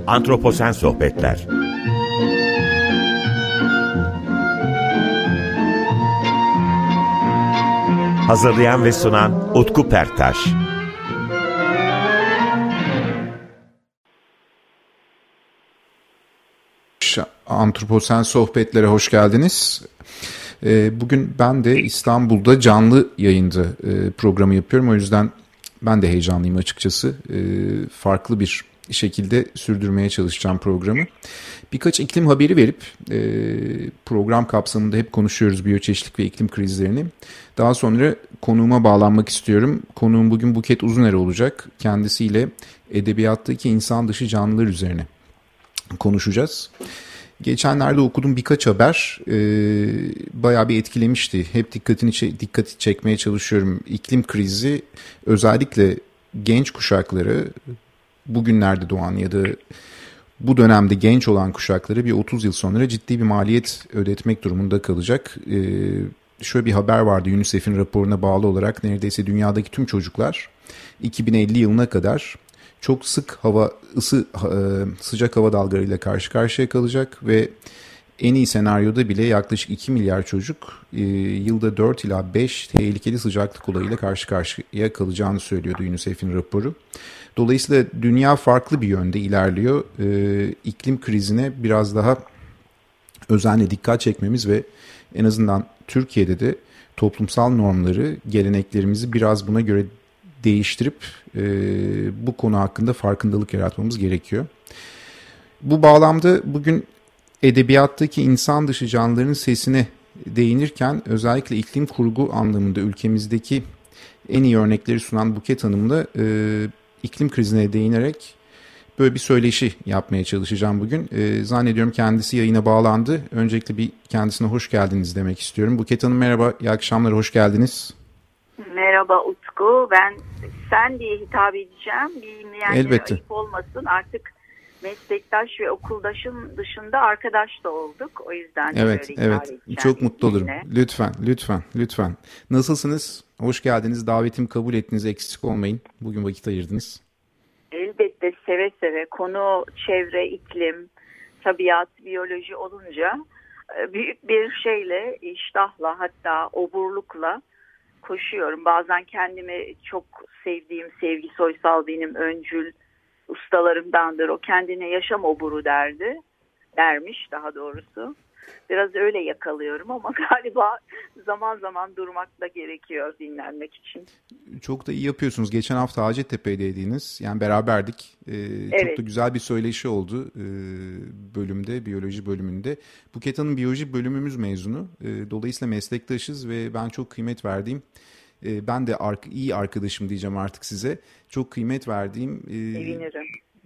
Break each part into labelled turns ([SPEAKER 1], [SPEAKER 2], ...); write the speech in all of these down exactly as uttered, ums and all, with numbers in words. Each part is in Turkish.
[SPEAKER 1] Antroposen Sohbetler. Hazırlayan ve sunan Utku Perktaş.
[SPEAKER 2] Antroposen Sohbetlere hoş geldiniz. Bugün ben de İstanbul'da canlı yayında programı yapıyorum. O yüzden ben de heyecanlıyım açıkçası. Farklı bir şekilde sürdürmeye çalışacağım programı. Birkaç iklim haberi verip program kapsamında hep konuşuyoruz biyoçeşitlilik ve iklim krizlerini. Daha sonra konuğuma bağlanmak istiyorum. Konuğum bugün Buket Uzuner olacak. Kendisiyle edebiyattaki insan dışı canlılar üzerine konuşacağız. Geçenlerde okuduğum birkaç haber e, bayağı bir etkilemişti. Hep dikkatini dikkati çekmeye çalışıyorum. İklim krizi özellikle genç kuşakları, bugünlerde doğan ya da bu dönemde genç olan kuşakları bir otuz yıl sonra ciddi bir maliyet ödetmek durumunda kalacak. E, şöyle bir haber vardı, UNICEF'in raporuna bağlı olarak neredeyse dünyadaki tüm çocuklar iki bin elli yılına kadar çok sık hava ısı sıcak hava dalgalarıyla karşı karşıya kalacak ve en iyi senaryoda bile yaklaşık iki milyar çocuk e, yılda dört ila beş tehlikeli sıcaklık olayıyla karşı karşıya kalacağını söylüyordu UNICEF'in raporu. Dolayısıyla dünya farklı bir yönde ilerliyor. E, iklim krizine biraz daha özenle dikkat çekmemiz ve en azından Türkiye'de de toplumsal normları, geleneklerimizi biraz buna göre değiştirip e, bu konu hakkında farkındalık yaratmamız gerekiyor. Bu bağlamda bugün edebiyattaki insan dışı canlıların sesine değinirken özellikle iklim kurgu anlamında ülkemizdeki en iyi örnekleri sunan Buket Hanım'la e, iklim krizine değinerek böyle bir söyleşi yapmaya çalışacağım bugün. E, zannediyorum kendisi yayına bağlandı. Öncelikle bir kendisine hoş geldiniz demek istiyorum. Buket Hanım merhaba, iyi akşamlar, hoş geldiniz.
[SPEAKER 3] Merhaba Utku, ben sen diye hitap edeceğim. Bilmeyenlere ayıp olmasın. Artık meslektaş ve okuldaşın dışında arkadaş da olduk. O yüzden
[SPEAKER 2] evet,
[SPEAKER 3] böyle
[SPEAKER 2] evet.
[SPEAKER 3] hitap edeceğim.
[SPEAKER 2] Çok mutlu olurum.
[SPEAKER 3] Yine.
[SPEAKER 2] Lütfen, lütfen, lütfen. Nasılsınız? Hoş geldiniz. Davetimi kabul ettiniz. Eksik olmayın. Bugün vakit ayırdınız.
[SPEAKER 3] Elbette seve seve. Konu çevre, iklim, tabiat, biyoloji olunca büyük bir şeyle, iştahla, hatta oburlukla koşuyorum. Bazen kendimi çok sevdiğim Sevgi Soysal benim öncül ustalarımdandır. O kendine yaşam oburu derdi. Dermiş daha doğrusu. Biraz öyle yakalıyorum ama galiba zaman zaman durmak da gerekiyor dinlenmek için.
[SPEAKER 2] Çok da iyi yapıyorsunuz. Geçen hafta Hacettepe'deydiniz. Yani beraberdik. Ee, evet. Çok da güzel bir söyleşi oldu ee, bölümde, biyoloji bölümünde. Buket Hanım biyoloji bölümümüz mezunu. Ee, dolayısıyla meslektaşız ve ben çok kıymet verdiğim, e, ben de ar- iyi arkadaşım diyeceğim artık size. Çok kıymet verdiğim... E,
[SPEAKER 3] Sevinirim.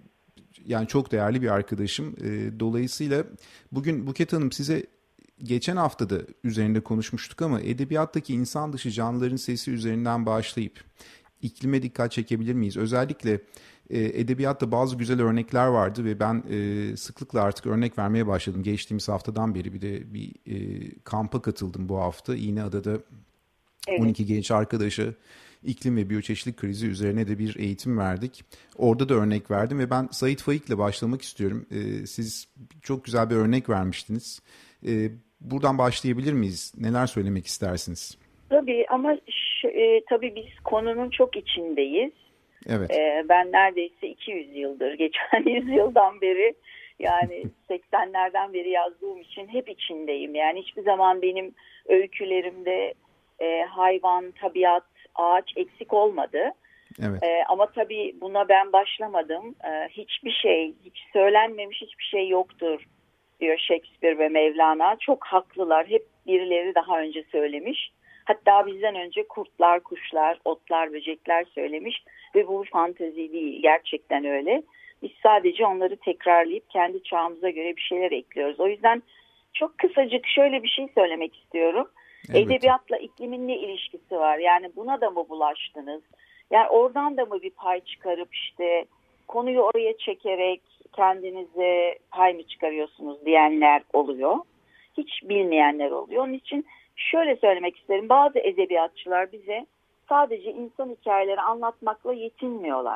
[SPEAKER 2] Yani çok değerli bir arkadaşım. E, dolayısıyla bugün Buket Hanım size geçen hafta da üzerinde konuşmuştuk ama edebiyattaki insan dışı canlıların sesi üzerinden başlayıp iklime dikkat çekebilir miyiz? Özellikle e, edebiyatta bazı güzel örnekler vardı ve ben e, sıklıkla artık örnek vermeye başladım. Geçtiğimiz haftadan beri bir de bir e, kampa katıldım bu hafta. İğneada'da evet. on iki genç arkadaşa İklim ve biyoçeşitlilik krizi üzerine de bir eğitim verdik. Orada da örnek verdim ve ben Sait Faik'le başlamak istiyorum. Ee, siz çok güzel bir örnek vermiştiniz. Ee, buradan başlayabilir miyiz? Neler söylemek istersiniz?
[SPEAKER 3] Tabii ama şu, e, tabii biz konunun çok içindeyiz.
[SPEAKER 2] Evet.
[SPEAKER 3] E, ben neredeyse iki yüz yıldır, geçen yüzyıldan beri yani seksenlerden beri yazdığım için hep içindeyim. Yani hiçbir zaman benim öykülerimde e, hayvan, tabiat, ağaç eksik olmadı.
[SPEAKER 2] Evet.
[SPEAKER 3] Ee, ama tabii buna ben başlamadım. Ee, hiçbir şey, hiç söylenmemiş hiçbir şey yoktur diyor Shakespeare ve Mevlana. Çok haklılar. Hep birileri daha önce söylemiş. Hatta bizden önce kurtlar, kuşlar, otlar, böcekler söylemiş. Ve bu fantezi değil. Gerçekten öyle. Biz sadece onları tekrarlayıp kendi çağımıza göre bir şeyler ekliyoruz. O yüzden çok kısacık şöyle bir şey söylemek istiyorum. Evet. Edebiyatla iklimin ne ilişkisi var? Yani buna da mı bulaştınız? Yani oradan da mı bir pay çıkarıp işte konuyu oraya çekerek kendinize pay mı çıkarıyorsunuz diyenler oluyor. Hiç bilmeyenler oluyor. Onun için şöyle söylemek isterim. Bazı edebiyatçılar bize sadece insan hikayeleri anlatmakla yetinmiyorlar.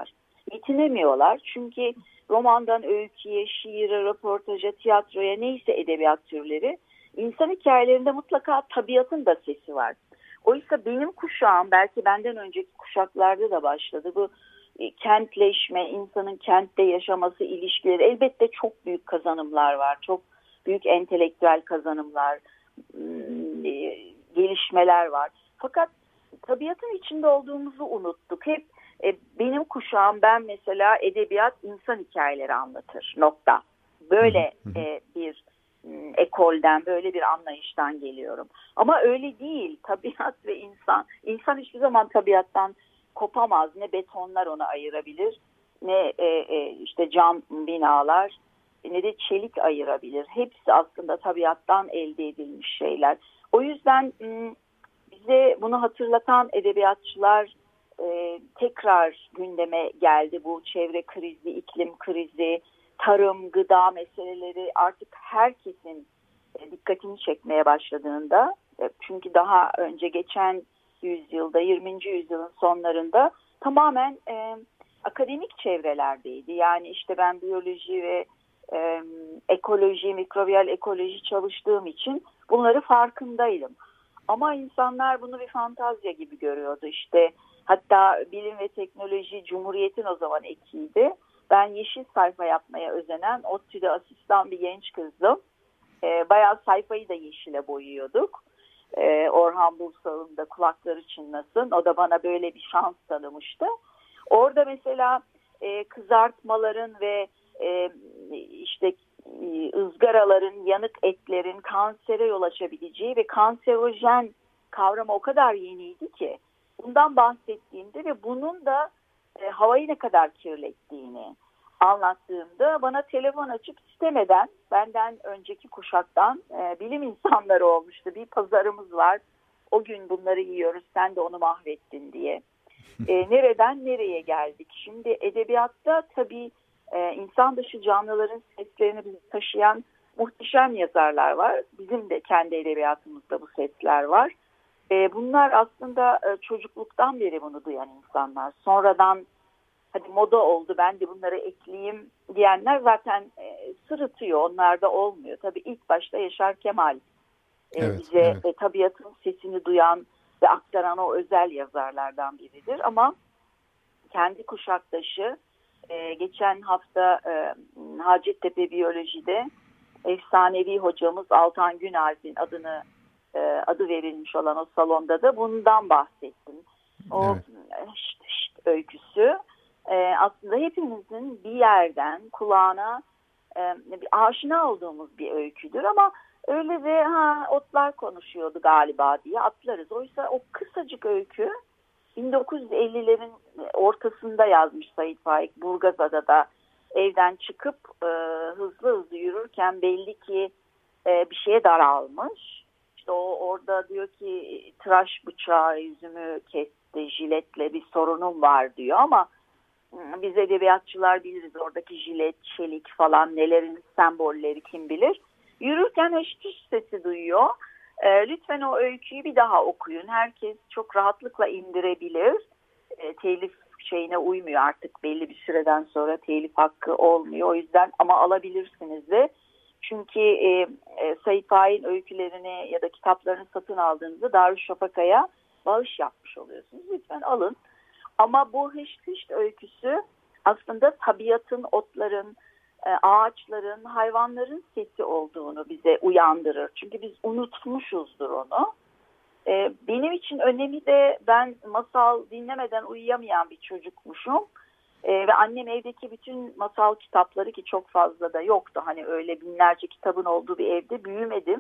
[SPEAKER 3] yetinemiyorlar. Çünkü romandan öyküye, şiire, röportaja, tiyatroya, neyse edebiyat türleri, insan hikayelerinde mutlaka tabiatın da sesi var. Oysa benim kuşağım, belki benden önceki kuşaklarda da başladı. Bu kentleşme, insanın kentte yaşaması, ilişkileri, elbette çok büyük kazanımlar var. Çok büyük entelektüel kazanımlar, gelişmeler var. Fakat tabiatın içinde olduğumuzu unuttuk. Hep e, benim kuşağım, ben mesela edebiyat insan hikayeleri anlatır. Nokta. Böyle e, bir m, ekolden, böyle bir anlayıştan geliyorum. Ama öyle değil. Tabiat ve insan, insan hiçbir zaman tabiattan kopamaz. Ne betonlar onu ayırabilir, ne e, e, işte cam binalar, ne de çelik ayırabilir. Hepsi aslında tabiattan elde edilmiş şeyler. O yüzden m, bize bunu hatırlatan edebiyatçılar e, tekrar gündeme geldi. Bu çevre krizi, iklim krizi, tarım, gıda meseleleri artık herkesin e, dikkatini çekmeye başladığında, e, çünkü daha önce geçen yüzyılda, yirminci yüzyılın sonlarında tamamen e, akademik çevrelerdeydi. Yani işte ben biyoloji ve e, ekoloji, mikrobiyal ekoloji çalıştığım için bunları farkındaydım. Ama insanlar bunu bir fantazya gibi görüyordu. İşte hatta bilim ve teknoloji Cumhuriyet'in o zaman ekiydi. Ben yeşil sayfa yapmaya özenen, ODTÜ'de asistan bir genç kızdım. E, bayağı sayfayı da yeşile boyuyorduk. E, Orhan Bulsal'ın da kulakları çınlasın. O da bana böyle bir şans tanımıştı. Orada mesela e, kızartmaların ve e, işte ızgaraların, yanık etlerin kansere yol açabileceği ve kanserojen kavramı o kadar yeniydi ki bundan bahsettiğimde ve bunun da e, havayı ne kadar kirlettiğini anlattığımda bana telefon açıp istemeden, benden önceki kuşaktan e, bilim insanları olmuştu. Bir pazarımız var, o gün bunları yiyoruz, sen de onu mahvettin diye. E, nereden nereye geldik? Şimdi edebiyatta tabii Ee, insan dışı canlıların seslerini bizi taşıyan muhteşem yazarlar var. Bizim de kendi edebiyatımızda bu sesler var. Ee, bunlar aslında e, çocukluktan beri bunu duyan insanlar. Sonradan hadi moda oldu, ben de bunları ekleyeyim diyenler zaten e, sırıtıyor. Onlarda olmuyor. Tabii ilk başta Yaşar Kemal e,
[SPEAKER 2] evet,
[SPEAKER 3] bize
[SPEAKER 2] evet.
[SPEAKER 3] E, tabiatın sesini duyan ve aktaran o özel yazarlardan biridir. Ama kendi kuşaktaşı, Ee, geçen hafta e, Hacettepe Biyoloji'de efsanevi hocamız Altan Günalp'in adını e, adı verilmiş olan o salonda da bundan bahsettim. O evet. şişt, şişt öyküsü e, aslında hepimizin bir yerden kulağına e, bir aşina olduğumuz bir öyküdür ama öyle de ha otlar konuşuyordu galiba diye atlarız. Oysa o kısacık öykü bin dokuz yüz ellilerin ortasında yazmış Sait Faik. Burgazada'da evden çıkıp e, hızlı hızlı yürürken belli ki e, bir şeye daralmış. İşte o orada diyor ki tıraş bıçağı yüzümü kesti, jiletle bir sorunum var diyor ama biz edebiyatçılar biliriz oradaki jilet, çelik falan nelerin sembolleri kim bilir. Yürürken hıştış sesi duyuyor. E, lütfen o öyküyü bir daha okuyun. Herkes çok rahatlıkla indirebilir. E, telif şeyine uymuyor artık, belli bir süreden sonra telif hakkı olmuyor. O yüzden ama alabilirsiniz de. Çünkü e, e, Sait Faik'in öykülerini ya da kitaplarını satın aldığınızda Darüşşafaka'ya bağış yapmış oluyorsunuz. Lütfen alın. Ama bu Hışt Hışt öyküsü aslında tabiatın, otların, ağaçların, hayvanların sesi olduğunu bize uyandırır. Çünkü biz unutmuşuzdur onu. Benim için önemi de, ben masal dinlemeden uyuyamayan bir çocukmuşum. Ve annem evdeki bütün masal kitapları, ki çok fazla da yoktu, hani öyle binlerce kitabın olduğu bir evde büyümedim.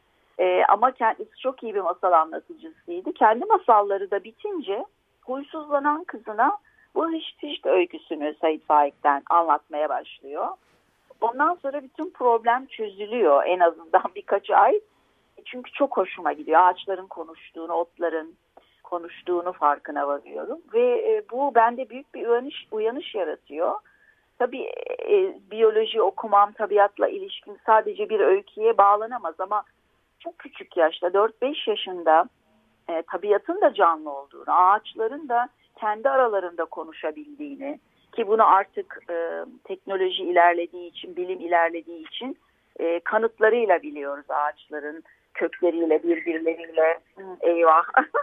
[SPEAKER 3] Ama kendisi çok iyi bir masal anlatıcısıydı. Kendi masalları da bitince huysuzlanan kızına bu Hışt Hışt öyküsünü Sait Faik'ten anlatmaya başlıyor. Ondan sonra bütün problem çözülüyor en azından birkaç ay. Çünkü çok hoşuma gidiyor. Ağaçların konuştuğunu, otların konuştuğunu farkına varıyorum. Ve bu bende büyük bir uyanış, uyanış yaratıyor. Tabii e, biyoloji okumam, tabiatla ilişkim sadece bir öyküye bağlanamaz ama çok küçük yaşta, dört beş yaşında e, tabiatın da canlı olduğunu, ağaçların da kendi aralarında konuşabildiğini, ki bunu artık e, teknoloji ilerlediği için, bilim ilerlediği için e, kanıtlarıyla biliyoruz, ağaçların kökleriyle, birbirleriyle. Eyvah.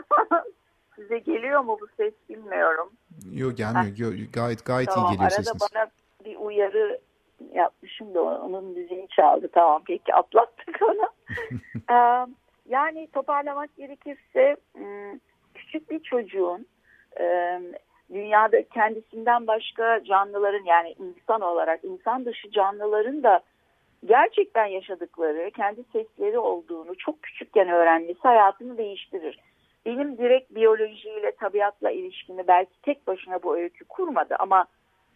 [SPEAKER 3] Size geliyor mu bu ses bilmiyorum.
[SPEAKER 2] Yok, gelmiyor. Yo, gayet gayet
[SPEAKER 3] tamam,
[SPEAKER 2] iyi geliyor
[SPEAKER 3] arada
[SPEAKER 2] sesiniz.
[SPEAKER 3] Bana bir uyarı yapmışım da onun müziğini çaldı. Tamam, peki, atlattık onu. ee, yani toparlamak gerekirse küçük bir çocuğun e, dünyada kendisinden başka canlıların, yani insan olarak insan dışı canlıların da gerçekten yaşadıkları, kendi sesleri olduğunu çok küçükken öğrenmesi hayatını değiştirir. Benim direkt biyolojiyle, tabiatla ilişkimi belki tek başına bu öykü kurmadı ama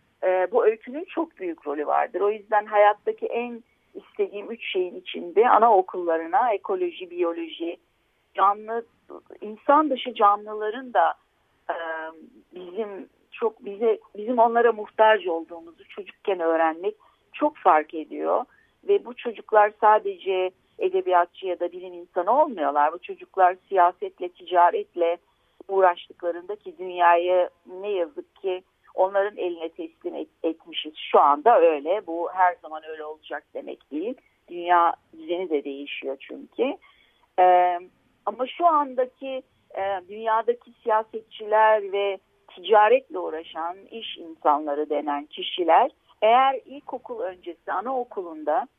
[SPEAKER 3] e, bu öykünün çok büyük rolü vardır. O yüzden hayattaki en istediğim üç şeyin içinde anaokullarına ekoloji, biyoloji, canlı, insan dışı canlıların da e, bizim çok bize bizim onlara muhtaç olduğumuzu çocukken öğrenmek çok fark ediyor. Ve bu çocuklar sadece edebiyatçı ya da bilim insanı olmuyorlar. Bu çocuklar siyasetle, ticaretle uğraştıklarında ki dünyayı ne yazık ki onların eline teslim et, etmişiz. Şu anda öyle. Bu her zaman öyle olacak demek değil. Dünya düzeni de değişiyor çünkü. Ee, ama şu andaki e, dünyadaki siyasetçiler ve ticaretle uğraşan iş insanları denen kişiler eğer ilkokul öncesi anaokulunda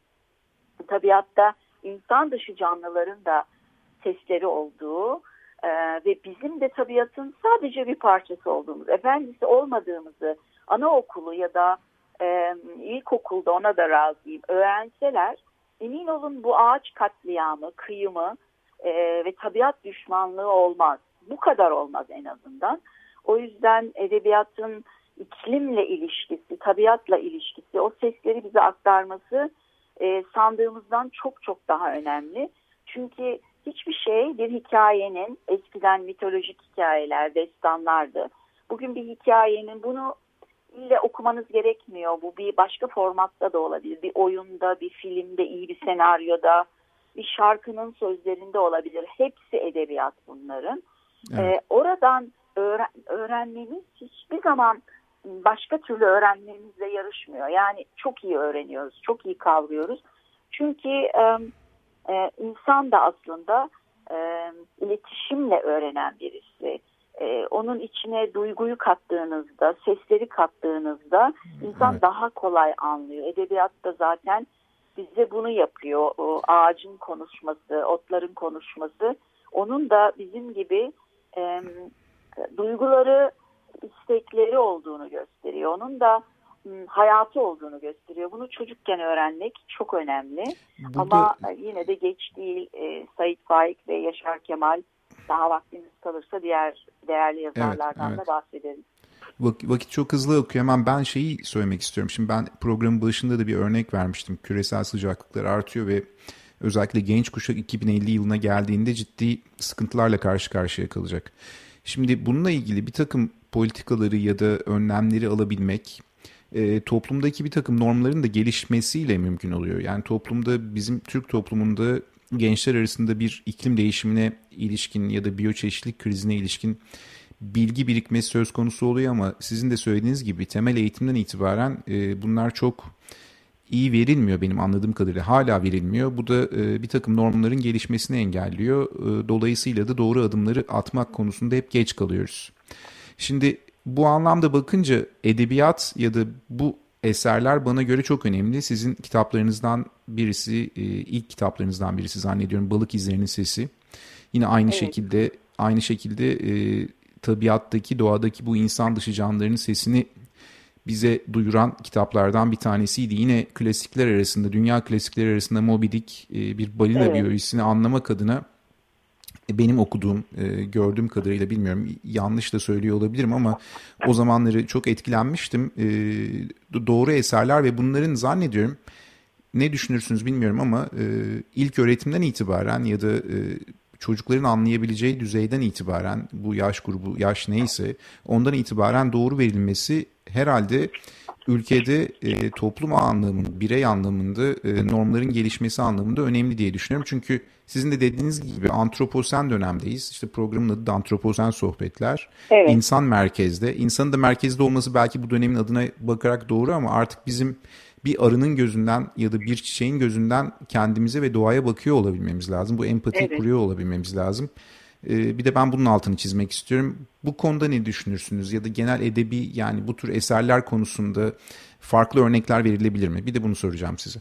[SPEAKER 3] tabiatta insan dışı canlıların da sesleri olduğu e, ve bizim de tabiatın sadece bir parçası olduğumuz, efendisi olmadığımızı anaokulu ya da e, ilkokulda, ona da razıyım, öğrenseler, emin olun bu ağaç katliamı, kıyımı e, ve tabiat düşmanlığı olmaz. Bu kadar olmaz en azından. O yüzden edebiyatın iklimle ilişkisi, tabiatla ilişkisi, o sesleri bize aktarması e, sandığımızdan çok çok daha önemli. Çünkü hiçbir şey bir hikayenin, eskiden mitolojik hikayeler, destanlardı. Bugün bir hikayenin, bunu ille okumanız gerekmiyor. Bu bir başka formatta da olabilir. Bir oyunda, bir filmde, iyi bir senaryoda, bir şarkının sözlerinde olabilir. Hepsi edebiyat bunların. Evet. E, oradan öğren, öğrenmemiz hiçbir zaman başka türlü öğrenmemizle yarışmıyor. Yani çok iyi öğreniyoruz, çok iyi kavruyoruz. Çünkü e, e, insan da aslında e, iletişimle öğrenen birisi. E, onun içine duyguyu kattığınızda, sesleri kattığınızda insan evet. daha kolay anlıyor. Edebiyatta zaten bize bunu yapıyor. O ağacın konuşması, otların konuşması. Onun da bizim gibi e, duyguları, istekleri olduğunu gösteriyor. Onun da m, hayatı olduğunu gösteriyor. Bunu çocukken öğrenmek çok önemli. Burada... Ama yine de geç değil. E, Sait Faik ve Yaşar Kemal, daha vaktimiz kalırsa diğer değerli yazarlardan evet, evet. da bahsederiz.
[SPEAKER 2] Vakit çok hızlı akıyor. Hemen ben şeyi söylemek istiyorum. Şimdi ben programın başında da bir örnek vermiştim. Küresel sıcaklıklar artıyor ve özellikle genç kuşak iki bin elli yılına geldiğinde ciddi sıkıntılarla karşı karşıya kalacak. Şimdi bununla ilgili bir takım politikaları ya da önlemleri alabilmek e, toplumdaki bir takım normların da gelişmesiyle mümkün oluyor. Yani toplumda, bizim Türk toplumunda gençler arasında bir iklim değişimine ilişkin ya da biyoçeşitlilik krizine ilişkin bilgi birikmesi söz konusu oluyor ama sizin de söylediğiniz gibi temel eğitimden itibaren e, bunlar çok iyi verilmiyor benim anladığım kadarıyla. Hala verilmiyor. Bu da e, bir takım normların gelişmesini engelliyor. E, dolayısıyla da doğru adımları atmak konusunda hep geç kalıyoruz. Şimdi bu anlamda bakınca edebiyat ya da bu eserler bana göre çok önemli. Sizin kitaplarınızdan birisi, e, ilk kitaplarınızdan birisi zannediyorum, Balık İzlerinin Sesi. Yine aynı evet. şekilde aynı şekilde e, tabiattaki, doğadaki bu insan dışı canlıların sesini bize duyuran kitaplardan bir tanesiydi. Yine klasikler arasında, dünya klasikleri arasında Moby Dick, e, bir balina evet. biyolojisini anlamak adına e, benim okuduğum, e, gördüğüm kadarıyla, bilmiyorum, yanlış da söylüyor olabilirim ama o zamanları çok etkilenmiştim. E, doğru eserler ve bunların zannediyorum, ne düşünürsünüz bilmiyorum ama e, ilk öğretimden itibaren ya da e, çocukların anlayabileceği düzeyden itibaren, bu yaş grubu, yaş neyse ondan itibaren doğru verilmesi herhalde ülkede e, toplum anlamında, birey anlamında, e, normların gelişmesi anlamında önemli diye düşünüyorum. Çünkü sizin de dediğiniz gibi antroposen dönemdeyiz. İşte programın adı da Antroposen Sohbetler.
[SPEAKER 3] Evet.
[SPEAKER 2] İnsan merkezde. İnsanın da merkezde olması belki bu dönemin adına bakarak doğru ama artık bizim bir arının gözünden ya da bir çiçeğin gözünden kendimize ve doğaya bakıyor olabilmemiz lazım. Bu empatiyi
[SPEAKER 3] Evet.
[SPEAKER 2] kuruyor olabilmemiz lazım. Bir de ben bunun altını çizmek istiyorum. Bu konuda ne düşünürsünüz? Ya da genel edebi, yani bu tür eserler konusunda farklı örnekler verilebilir mi? Bir de bunu soracağım size.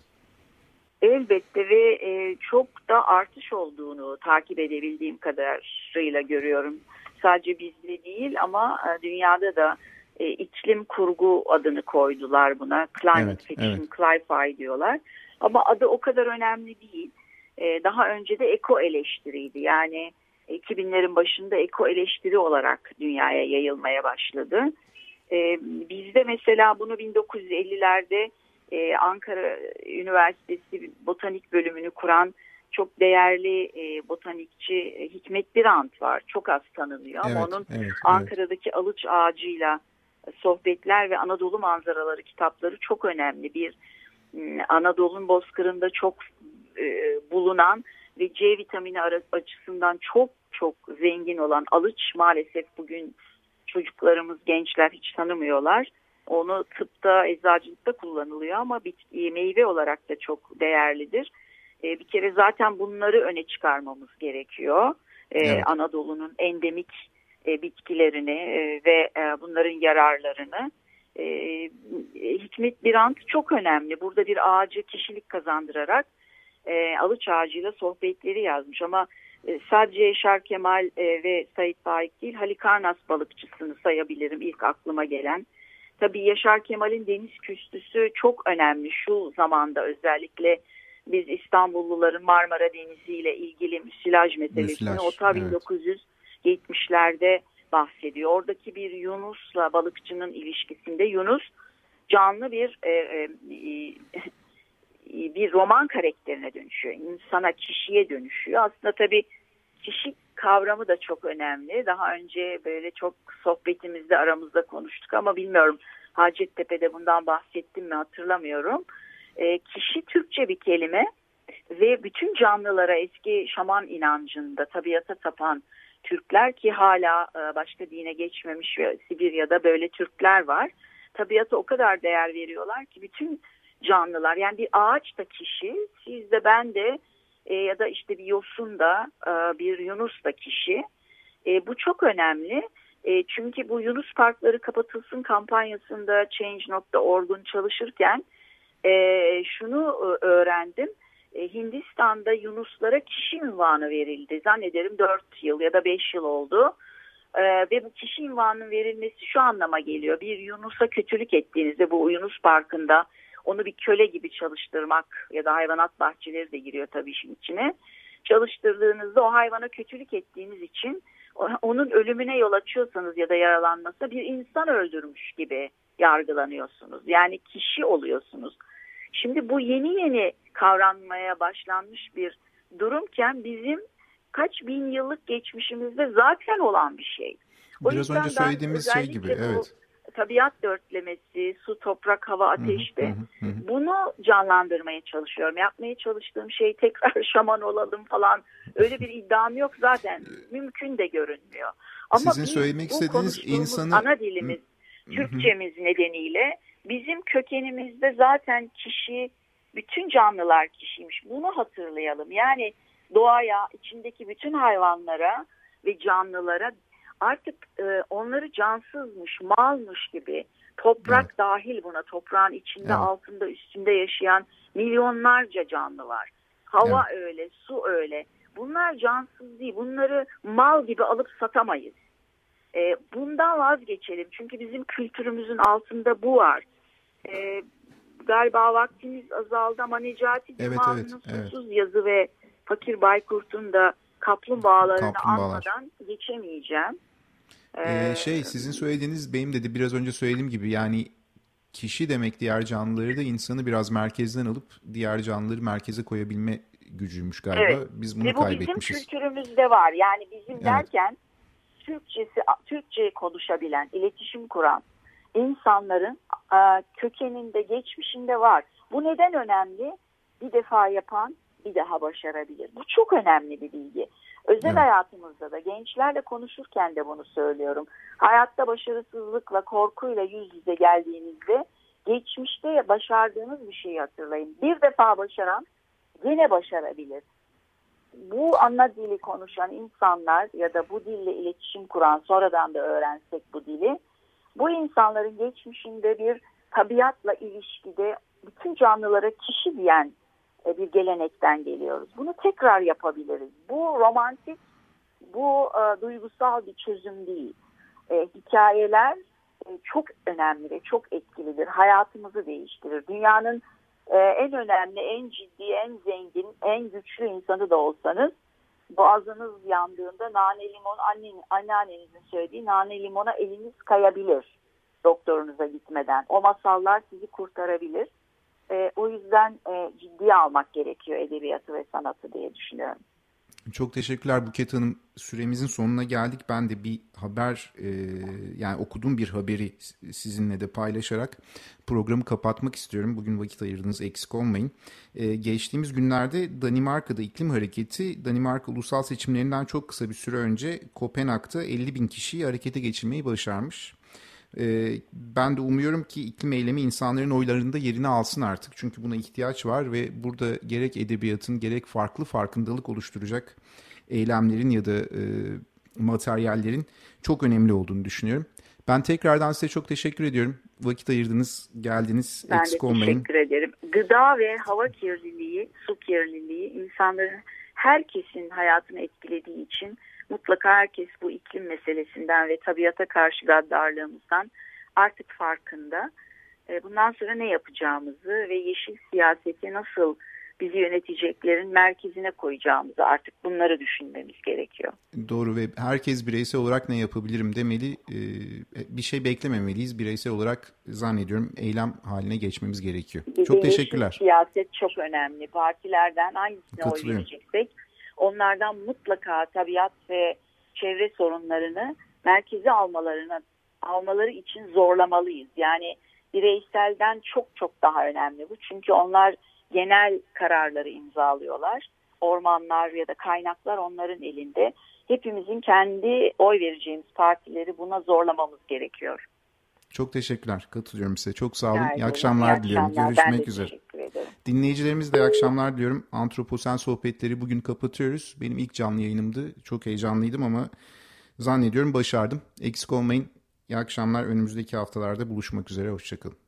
[SPEAKER 3] Elbette ve e, çok da artış olduğunu takip edebildiğim kadarıyla görüyorum. Sadece bizde değil ama e, dünyada da e, iklim kurgu adını koydular buna. Climate
[SPEAKER 2] Evet,
[SPEAKER 3] fiction,
[SPEAKER 2] evet.
[SPEAKER 3] cli-fi diyorlar. Ama adı o kadar önemli değil. E, daha önce de eko eleştiriydi. Yani iki binlerin başında eko eleştiri olarak dünyaya yayılmaya başladı. E, bizde mesela bunu bin dokuz yüz ellilerde e, Ankara Üniversitesi botanik bölümünü kuran çok değerli e, botanikçi e, Hikmet Birant var. Çok az tanınıyor ama
[SPEAKER 2] Evet,
[SPEAKER 3] onun
[SPEAKER 2] evet,
[SPEAKER 3] Ankara'daki alıç ağacıyla sohbetler ve Anadolu manzaraları kitapları çok önemli. Bir Anadolu'nun bozkırında çok e, bulunan ve C vitamini açısından çok çok zengin olan alıç maalesef bugün çocuklarımız, gençler hiç tanımıyorlar. Onu tıpta, eczacılıkta kullanılıyor ama bitki, meyve olarak da çok değerlidir. E, bir kere zaten bunları öne çıkarmamız gerekiyor. E,
[SPEAKER 2] Evet.
[SPEAKER 3] Anadolu'nun endemik e, bitkilerini e, ve e, bunların yararlarını. E, Hikmet Birant çok önemli. Burada bir ağacı kişilik kazandırarak e, alıç ağacıyla sohbetleri yazmış ama e, sadece Yaşar Kemal e, ve Sait Faik değil, Halikarnas balıkçısını sayabilirim ilk aklıma gelen. Tabii Yaşar Kemal'in deniz küstüsü çok önemli şu zamanda, özellikle biz İstanbulluların Marmara Denizi ile ilgili müsilaj meselesini
[SPEAKER 2] Müsilaj,
[SPEAKER 3] o ta
[SPEAKER 2] evet.
[SPEAKER 3] bin dokuz yüz yetmişlerde bahsediyor. Oradaki bir Yunus'la balıkçının ilişkisinde Yunus canlı bir e, e, bir roman karakterine dönüşüyor. İnsana, kişiye dönüşüyor. Aslında tabii kişi kavramı da çok önemli. Daha önce böyle çok sohbetimizde aramızda konuştuk ama bilmiyorum Hacettepe'de bundan bahsettim mi hatırlamıyorum. E, kişi Türkçe bir kelime ve bütün canlılara, eski şaman inancında tabiata tapan Türkler ki hala e, başka dine geçmemiş ve Sibirya'da böyle Türkler var. Tabiata o kadar değer veriyorlar ki bütün canlılar, yani bir ağaç da kişi, siz de ben de e, ya da işte bir yosun da e, bir Yunus da kişi. E, bu çok önemli. E, çünkü bu Yunus parkları kapatılsın kampanyasında change nokta org'un çalışırken e, şunu öğrendim. E, Hindistan'da Yunuslara kişi unvanı verildi. Zannederim dört yıl ya da beş yıl oldu. E, ve bu kişi unvanının verilmesi şu anlama geliyor. Bir Yunus'a kötülük ettiğinizde, bu Yunus Parkı'nda onu bir köle gibi çalıştırmak ya da hayvanat bahçeleri de giriyor tabii işin içine. Çalıştırdığınızda o hayvana kötülük ettiğiniz için onun ölümüne yol açıyorsanız ya da yaralanmasına bir insan öldürmüş gibi yargılanıyorsunuz. Yani kişi oluyorsunuz. Şimdi bu yeni yeni kavranmaya başlanmış bir durumken bizim kaç bin yıllık geçmişimizde zaten olan bir şey. O
[SPEAKER 2] Biraz önce söylediğimiz şey gibi, evet.
[SPEAKER 3] Tabiat dörtlemesi, su, toprak, hava, ateşte bunu canlandırmaya çalışıyorum. Yapmaya çalıştığım şey tekrar şaman olalım falan, öyle bir iddiam yok zaten. Mümkün de görünmüyor. Ama
[SPEAKER 2] sizin söylemek istediğiniz insanı,
[SPEAKER 3] ana dilimiz, Türkçemiz nedeniyle bizim kökenimizde zaten kişi, bütün canlılar kişiymiş. Bunu hatırlayalım. Yani doğaya, içindeki bütün hayvanlara ve canlılara artık e, onları cansızmış, malmış gibi, toprak evet. dahil buna, toprağın içinde, evet. altında, üstünde yaşayan milyonlarca canlı var. Hava evet. öyle, su öyle. Bunlar cansız değil. Bunları mal gibi alıp satamayız. E, bundan vazgeçelim. Çünkü bizim kültürümüzün altında bu var. E, galiba vaktimiz azaldı ama Necati
[SPEAKER 2] evet,
[SPEAKER 3] Dimanı'nın
[SPEAKER 2] evet,
[SPEAKER 3] Susuz
[SPEAKER 2] evet.
[SPEAKER 3] Yazı ve Fakir Baykurt'un da kaplumbağalarını
[SPEAKER 2] Kaplumbağalar.
[SPEAKER 3] anmadan geçemeyeceğim.
[SPEAKER 2] Ee, şey sizin söylediğiniz benim de biraz önce söylediğim gibi, yani kişi demek diğer canlıları da insanı biraz merkezden alıp diğer canlıları merkeze koyabilme gücüymüş galiba. Evet. Biz bunu
[SPEAKER 3] Ve bu
[SPEAKER 2] kaybetmişiz.
[SPEAKER 3] bizim kültürümüzde var. Yani bizim
[SPEAKER 2] evet.
[SPEAKER 3] derken Türkçesi, Türkçe konuşabilen, iletişim kuran, insanların e, kökeninde, geçmişinde var. Bu neden önemli? Bir defa yapan bir daha başarabilir. Bu çok önemli bir bilgi. Özel evet. hayatımızda da gençlerle konuşurken de bunu söylüyorum. Hayatta başarısızlıkla, korkuyla yüz yüze geldiğinizde geçmişte başardığınız bir şeyi hatırlayın. Bir defa başaran yine başarabilir. Bu ana dili konuşan insanlar ya da bu dille iletişim kuran, sonradan da öğrensek bu dili, bu insanların geçmişinde bir tabiatla ilişkide bütün canlılara kişi diyen bir gelenekten geliyoruz. Bunu tekrar yapabiliriz. Bu romantik, bu e, duygusal bir çözüm değil. E, hikayeler e, çok önemli ve çok etkilidir. Hayatımızı değiştirir. Dünyanın e, en önemli, en ciddi, en zengin, en güçlü insanı da olsanız, boğazınız yandığında nane limon, anne, anneannenizin söylediği nane limona eliniz kayabilir doktorunuza gitmeden. O masallar sizi kurtarabilir. E, o yüzden e, ciddiye almak gerekiyor edebiyatı ve sanatı diye düşünüyorum.
[SPEAKER 2] Çok teşekkürler Buket Hanım. Süremizin sonuna geldik. Ben de bir haber, e, yani okuduğum bir haberi sizinle de paylaşarak programı kapatmak istiyorum. Bugün vakit ayırdınız, eksik olmayın. E, geçtiğimiz günlerde Danimarka'da iklim hareketi, Danimarka ulusal seçimlerinden çok kısa bir süre önce Kopenhag'da elli bin kişiyi harekete geçirmeyi başarmış. Ben de umuyorum ki iklim eylemi insanların oylarında yerini alsın artık. Çünkü buna ihtiyaç var ve burada gerek edebiyatın gerek farklı farkındalık oluşturacak eylemlerin ya da e, materyallerin çok önemli olduğunu düşünüyorum. Ben tekrardan size çok teşekkür ediyorum. Vakit ayırdınız, geldiniz,
[SPEAKER 3] ben
[SPEAKER 2] eksik olmayın. Ben de
[SPEAKER 3] teşekkür ederim. Gıda ve hava kirliliği, su kirliliği insanların, herkesin hayatını etkilediği için mutlaka herkes bu iklim meselesinden ve tabiata karşı gaddarlığımızdan artık farkında. Bundan sonra ne yapacağımızı ve yeşil siyaseti nasıl bizi yöneteceklerin merkezine koyacağımızı, artık bunları düşünmemiz gerekiyor.
[SPEAKER 2] Doğru ve herkes bireysel olarak ne yapabilirim demeli, bir şey beklememeliyiz. Bireysel olarak zannediyorum eylem haline geçmemiz gerekiyor.
[SPEAKER 3] Bir
[SPEAKER 2] çok teşekkürler.
[SPEAKER 3] Yeşil siyaset çok önemli. Partilerden hangisine oy vereceksek onlardan mutlaka tabiat ve çevre sorunlarını merkeze almalarını almaları için zorlamalıyız. Yani bireyselden çok çok daha önemli bu. Çünkü onlar genel kararları imzalıyorlar. Ormanlar ya da kaynaklar onların elinde. Hepimizin kendi oy vereceğimiz partileri buna zorlamamız gerekiyor.
[SPEAKER 2] Çok teşekkürler. Katılıyorum size. Çok sağ olun.
[SPEAKER 3] Rica
[SPEAKER 2] İyi akşamlar
[SPEAKER 3] ederim.
[SPEAKER 2] diliyorum.
[SPEAKER 3] Akşamlar.
[SPEAKER 2] Görüşmek üzere. Dinleyicilerimize de iyi akşamlar diliyorum. Antroposen sohbetleri bugün kapatıyoruz. Benim ilk canlı yayınımdı. Çok heyecanlıydım ama zannediyorum başardım. Eksik olmayın. İyi akşamlar. Önümüzdeki haftalarda buluşmak üzere. Hoşçakalın.